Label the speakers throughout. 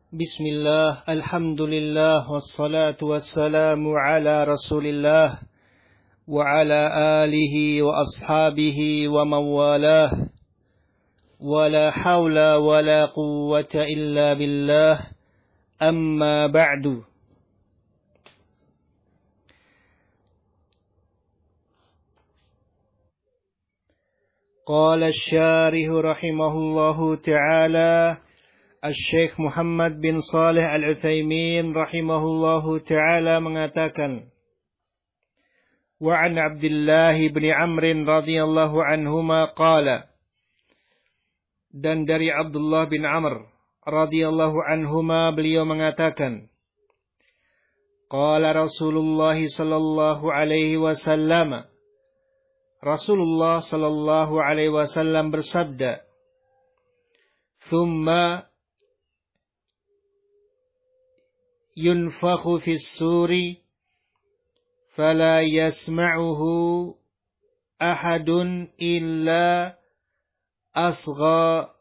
Speaker 1: Bismillah, alhamdulillah, wassalatu wassalamu ala rasulillah wa ala alihi wa ashabihi wa mawalah wa la hawla wa la quwwata illa billah amma ba'du. Qala asy-syarih rahimahullahu ta'ala Al-Syekh Muhammad bin Saleh Al-Utsaimin rahimahullahu ta'ala mengatakan, wa an Abdullah bin Amr radhiyallahu anhuma qala, dan dari Abdullah bin Amr radhiyallahu anhuma beliau mengatakan, qala Rasulullah sallallahu alaihi wasallam, Rasulullah sallallahu alaihi wasallam bersabda, thumma yunfakhu fis suri fala yasma'uhu ahadun illa asgha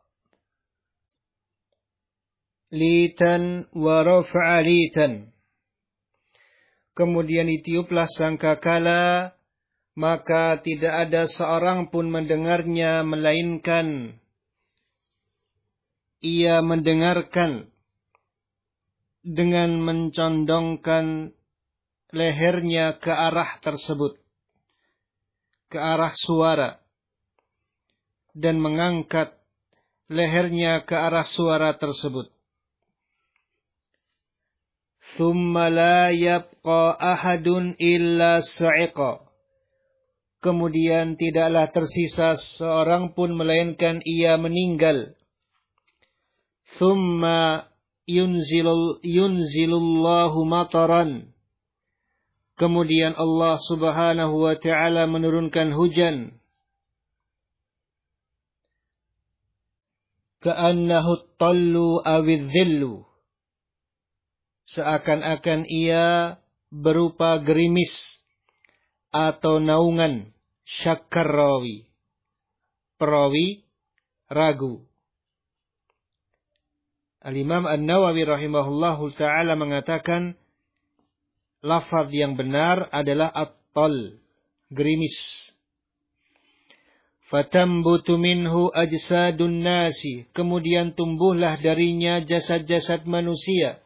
Speaker 1: litan wa rafa'a litan. Kemudian ditiuplah sangkakala, maka tidak ada seorang pun mendengarnya melainkan ia mendengarkan dengan mencondongkan lehernya ke arah tersebut, ke arah suara, dan mengangkat lehernya ke arah suara tersebut. Thumma la yabqa ahadun illa sa'iqa. Kemudian tidaklah tersisa seorang pun melainkan ia meninggal. Thumma yunzilullahu mataran. Kemudian Allah subhanahu wa ta'ala menurunkan hujan. Ka'annahu tallu awidhillu. Seakan-akan ia berupa gerimis atau naungan. Syakkar rawi. Perawi ragu. Al-Imam An-Nawawi rahimahullahu ta'ala mengatakan, lafaz yang benar adalah at-tal, gerimis. Fatambutu minhu ajsadun nasi. Kemudian tumbuhlah darinya jasad-jasad manusia.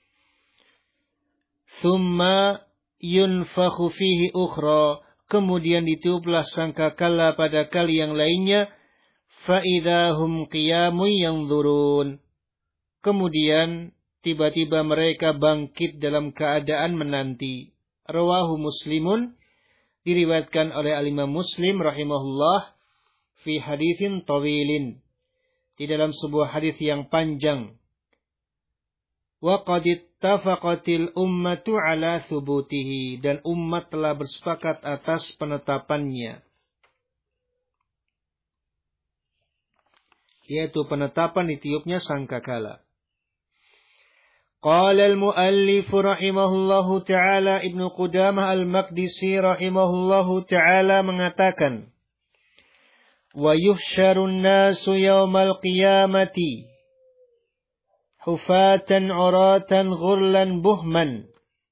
Speaker 1: Thumma yunfakhu fihi ukhra. Kemudian ditiuplah sangkakala pada kali yang lainnya. Fa'idahum qiyamun yanzurun. Kemudian tiba-tiba mereka bangkit dalam keadaan menanti. Rawahu Muslimun, diriwayatkan oleh Al-Imam Muslim rahimahullah fi haditsin tawilin, di dalam sebuah hadis yang panjang. Wa qad ittafaqatil ummatu ala thubutihi, dan umat telah bersepakat atas penetapannya, yaitu penetapan ditiupnya sangkakala. Qala al-muallif rahimahullahu ta'ala, Ibnu Qudamah al-Maqdisi rahimahullahu ta'ala mengatakan, wa yuhsyarun nasu yawmal qiyamati hufatan uratan ghurlan buhman.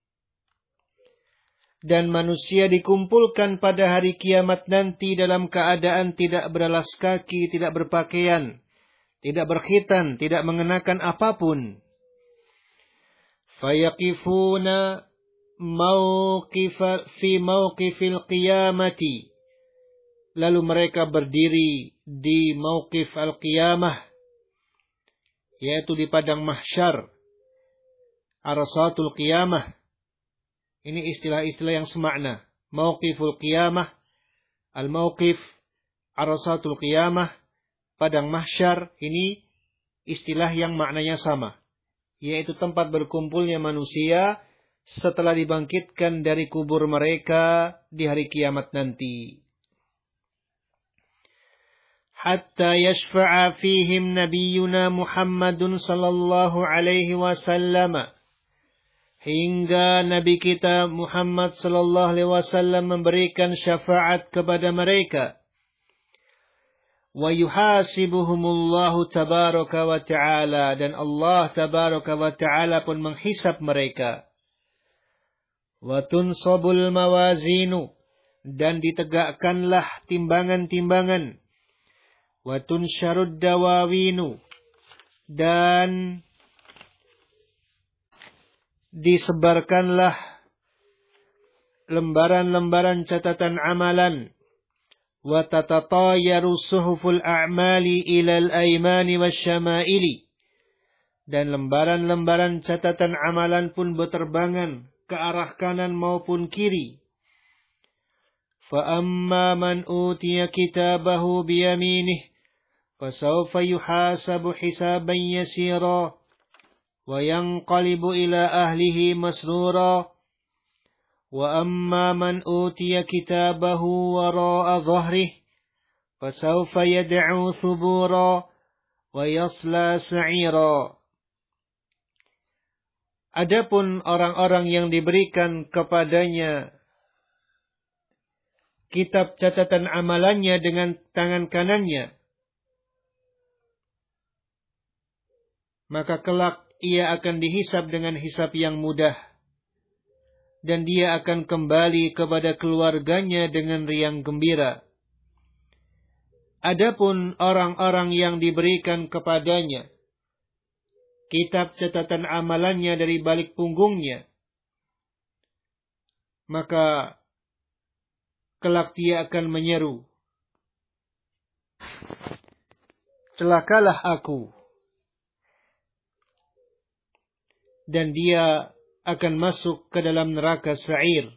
Speaker 1: Dan manusia dikumpulkan pada hari kiamat nanti dalam keadaan tidak beralas kaki, tidak berpakaian, tidak berkhitan, tidak mengenakan apapun. Fayaqifuna fi mawqifil qiyamati. Lalu mereka berdiri di mawqif al-qiyamah, yaitu di padang mahsyar. Arasatul qiyamah. Ini istilah-istilah yang semakna. Mawqiful qiyamah, al-mawqif, arasatul qiyamah, padang mahsyar. Ini istilah yang maknanya sama, yaitu tempat berkumpulnya manusia setelah dibangkitkan dari kubur mereka di hari kiamat nanti. Hatta yashfa'a fihim nabiyyuna Muhammadun sallallahu alaihi wasallam. Hingga Nabi kita Muhammad sallallahu alaihi wasallam memberikan syafaat kepada mereka. wa yuhasibuhumullahu tabaraka wa ta'ala, dan Allah tabaraka wa ta'ala pun menghisab mereka. Wa tunsabul mawazinu, dan ditegakkanlah timbangan-timbangan. Wa tunsyarud dawawinu, dan disebarkanlah lembaran-lembaran catatan amalan. Wa tatatayaru suhuful a'mali ilal aymani wasyama'ili, dan lembaran-lembaran catatan amalan pun berterbangan ke arah kanan maupun kiri. Fa amma man utiya kitabahu biyaminih fasawfa yuhasabu hisaban yasira wa yanqalibu ila ahlihi masrura. Wa amma man utiya kitabahu wara'a dhahrihi fasawfa yad'u thubura wa yasla sa'ira. Adapun orang-orang yang diberikan kepadanya kitab catatan amalannya dengan tangan kanannya, maka kelak ia akan dihisab dengan hisab yang mudah, dan dia akan kembali kepada keluarganya dengan riang gembira. Adapun orang-orang yang diberikan kepadanya kitab catatan amalannya dari balik punggungnya, maka kelak dia akan menyeru, celakalah aku, dan dia akan masuk ke dalam neraka sa'ir.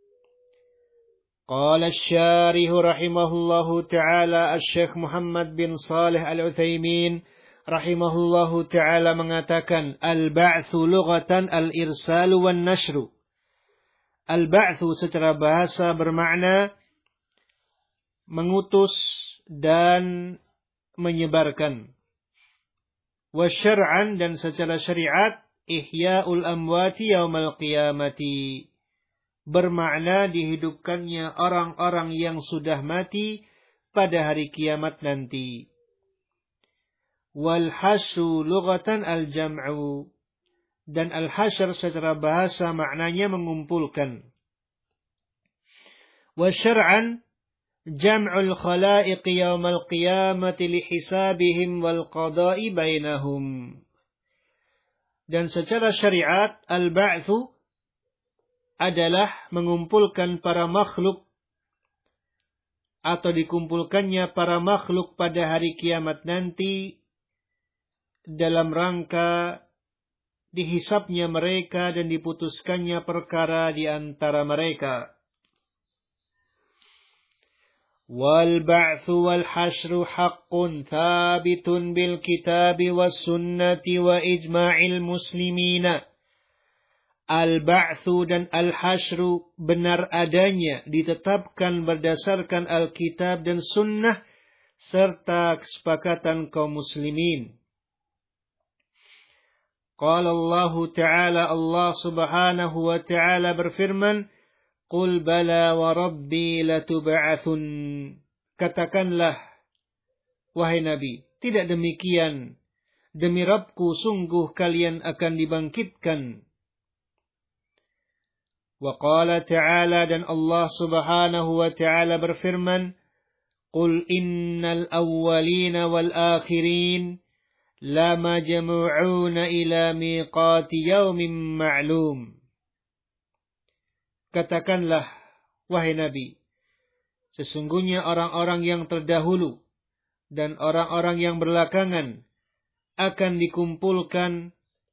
Speaker 1: Qala asy-syarih rahimahullahu ta'ala, Asy-Syaikh Muhammad bin Shalih Al-Utsaimin rahimahullahu ta'ala mengatakan, al-ba'tsu lughatan al-irsalu wan nashru. Al-ba'tsu secara bahasa bermakna mengutus dan menyebarkan. Wa syar'an, dan secara syariat, ihya'ul amwati yaumal qiyamati, bermakna dihidupkannya orang-orang yang sudah mati pada hari kiamat nanti. Wal hasyu lughatan al-jam'u, dan al-hasyr secara bahasa maknanya mengumpulkan. Wa syar'an jam'ul khalaiq yaumal qiyamati lihisabihim wal qada'i bainahum. Dan secara syariat, al-ba'tsu adalah mengumpulkan para makhluk atau dikumpulkannya para makhluk pada hari kiamat nanti dalam rangka dihisabnya mereka dan diputuskannya perkara di antara mereka. Wal ba'tsu wal hasyru haqqun thabitun bil kitabi was sunnati wa ijma'il muslimina. Al ba'tsu dan al hasyru benar adanya, ditetapkan berdasarkan Alkitab dan sunnah serta kesepakatan kaum muslimin. Qala Allah Ta'ala, Allah Subhanahu wa Ta'ala berfirman, Qul bala wa rabbi latub'atsun. Katakanlah, wahai Nabi, tidak demikian. Demi Rabbku, sungguh kalian akan dibangkitkan. Wa qala ta'ala, dan Allah Subhanahu wa Ta'ala berfirman, Qul innal awwalina wal akhirin la majmu'una ila miqati yaumin ma'lum. Katakanlah, wahai Nabi, sesungguhnya orang-orang yang terdahulu dan orang-orang yang belakangan akan dikumpulkan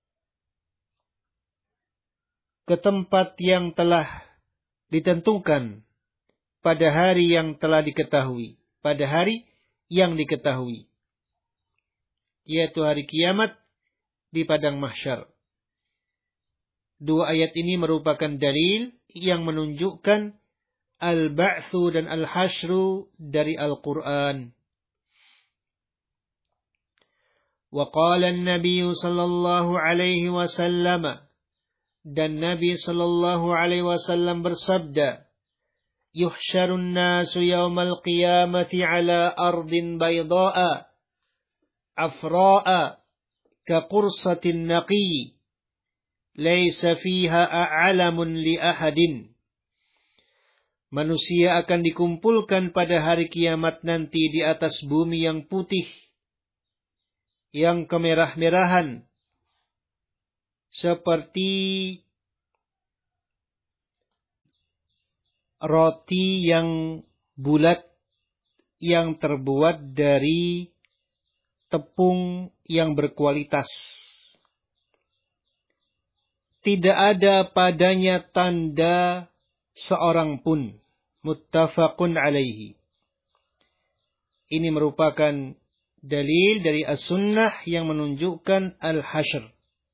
Speaker 1: ke tempat yang telah ditentukan pada hari yang telah diketahui. Pada hari yang diketahui, yaitu hari kiamat di padang mahsyar. Dua ayat ini merupakan dalil yang menunjukkan al-ba'tsu dan al-hasyru dari Al-Quran. Wa qala an-nabiy sallallahu alaihi wasallam, dan Nabi sallallahu alaihi wasallam bersabda, yuhsyarun nasu yawmal qiyamati ala ardin bayda'a afra'a ka qursatin naqi laisa fiha a'lamun li ahadin. Manusia akan dikumpulkan pada hari kiamat nanti di atas bumi yang putih, yang kemerah-merahan, seperti roti yang bulat yang terbuat dari tepung yang berkualitas. Tidak ada padanya tanda seorang pun. Muttafaqun alaihi. Ini merupakan dalil dari as-sunnah yang menunjukkan al-hasyr.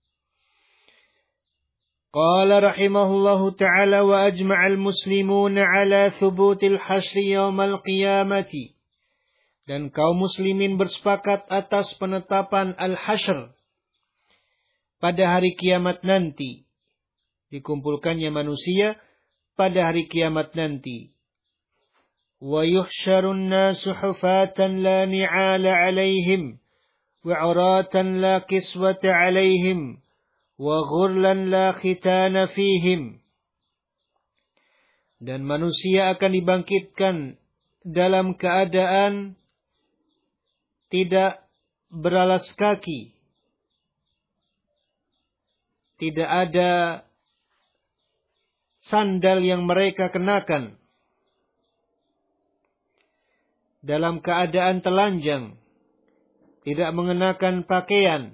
Speaker 1: Qala rahimahullahu ta'ala wa ajma'al muslimuna ala thubutil hasyri yawmal qiyamati. Dan kaum muslimin bersepakat atas penetapan al-hasyr pada hari kiamat nanti. Dikumpulkannya manusia pada hari kiamat nanti. Wa yuhsyarun nasu hufatan la ni'ala alaihim wa 'uratan la kiswata alaihim wa ghurlan la khitana fihim. Dan manusia akan dibangkitkan dalam keadaan tidak beralas kaki. Tidak ada sandal yang mereka kenakan. Dalam keadaan telanjang, tidak mengenakan pakaian.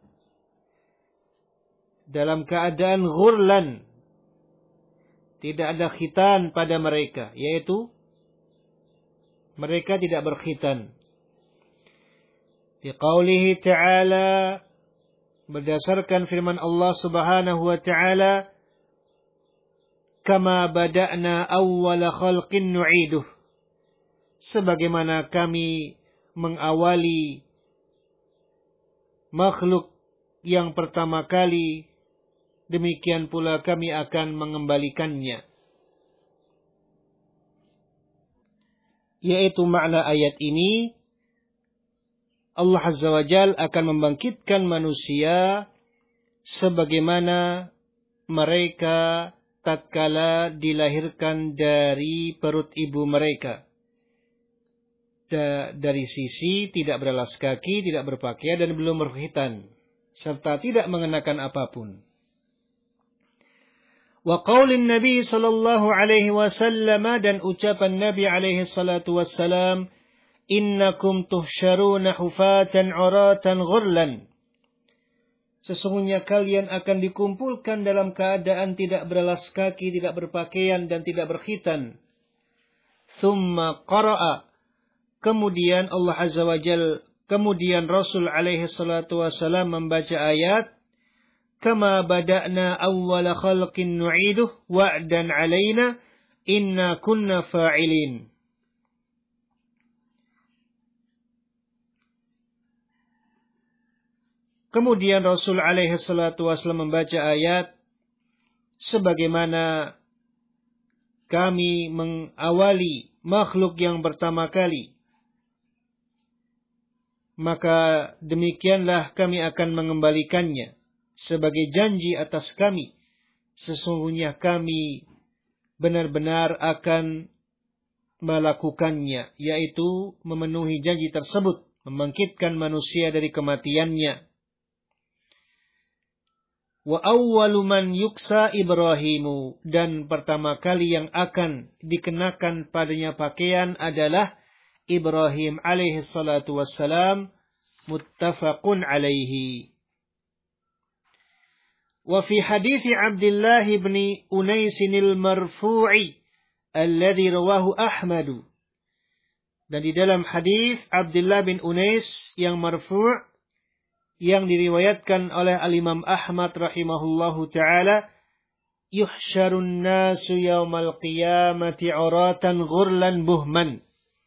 Speaker 1: Dalam keadaan ghurlan, tidak ada khitan pada mereka, yaitu mereka tidak berkhitan. Di qaulihi ta'ala, berdasarkan firman Allah Subhanahu wa ta'ala, kama bada'na awwala khalqin nu'iduh. Sebagaimana kami mengawali makhluk yang pertama kali, demikian pula kami akan mengembalikannya. Yaitu makna ayat ini, Allah Azza wa Jalla akan membangkitkan manusia sebagaimana mereka tatkala dilahirkan dari perut ibu mereka. Dari sisi tidak beralas kaki, tidak berpakaian, dan belum berkhitan, serta tidak mengenakan apapun. Wa qaulin Nabi sallallahu alaihi wasallam, dan ucapan Nabi alaihi salatu wassalam, innakum tuhsyaruna hufatan 'uratan ghurlan. Sesungguhnya kalian akan dikumpulkan dalam keadaan tidak beralas kaki, tidak berpakaian, dan tidak berkhitan. Thumma qara'a. Kemudian Allah Azza wa Jal, kemudian Rasul alaihi salatu wassalam membaca ayat, kama bada'na awwala khalqin nu'iduh wa'dan alaina inna kunna fa'ilin. Kemudian Rasul alaihi salatu wassalam membaca ayat, sebagaimana kami mengawali makhluk yang pertama kali, maka demikianlah kami akan mengembalikannya sebagai janji atas kami. Sesungguhnya kami benar-benar akan melakukannya, yaitu memenuhi janji tersebut, membangkitkan manusia dari kematiannya. Wa awwalu man yuksa Ibrahimu, dan pertama kali yang akan dikenakan padanya pakaian adalah Ibrahim alaihi salatu wassalam. Muttafaqun alaihi. Wa fi hadits Abdullah bin Unais al-marfu'i alladhi rawahu Ahmad. Dan di dalam hadis Abdullah bin Unais yang marfu' yang diriwayatkan oleh al-Imam Ahmad rahimahullahu ta'ala, yuhsyarun nasu yawmal qiyamati 'uratan ghurlan buhman.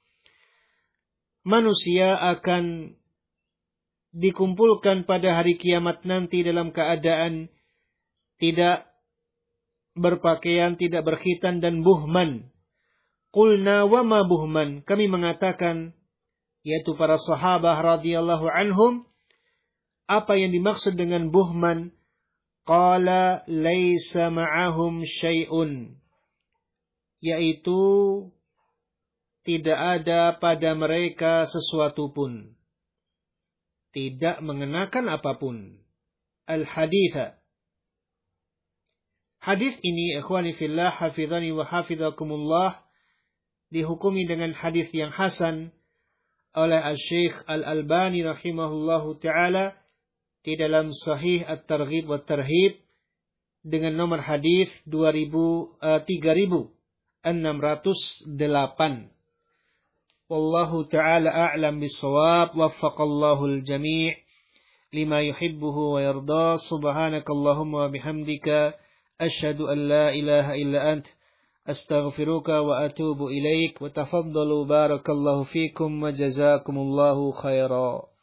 Speaker 1: Manusia akan dikumpulkan pada hari kiamat nanti dalam keadaan tidak berpakaian, tidak berkhitan, dan buhman. Qulna wa ma buhman. Kami mengatakan, yaitu para sahabat radhiyallahu anhum, apa yang dimaksud dengan buhman? Qala laisa ma'ahum syai'un. Yaitu tidak ada pada mereka sesuatu pun. Tidak mengenakan apapun. Al-haditha. Hadis ini, ikhwani fillah, hafidhani wa hafidhakumullah, dihukumi dengan hadis yang hasan oleh Al-Syekh Al-Albani rahimahullahu ta'ala di dalam Sahih At-Targhib wa Tarhib dengan nomor hadis 3608. Wallahu ta'ala a'lam bis-shawab. Waffaqallahu al-jami' lima yuhibbuhu wa yarda. Subhanakallahumma wa bihamdika asyhadu an la ilaha illa ant astaghfiruka wa atubu ilaik. Wa tafaddalu barakallahu fikum wa jazakumullahu khairan.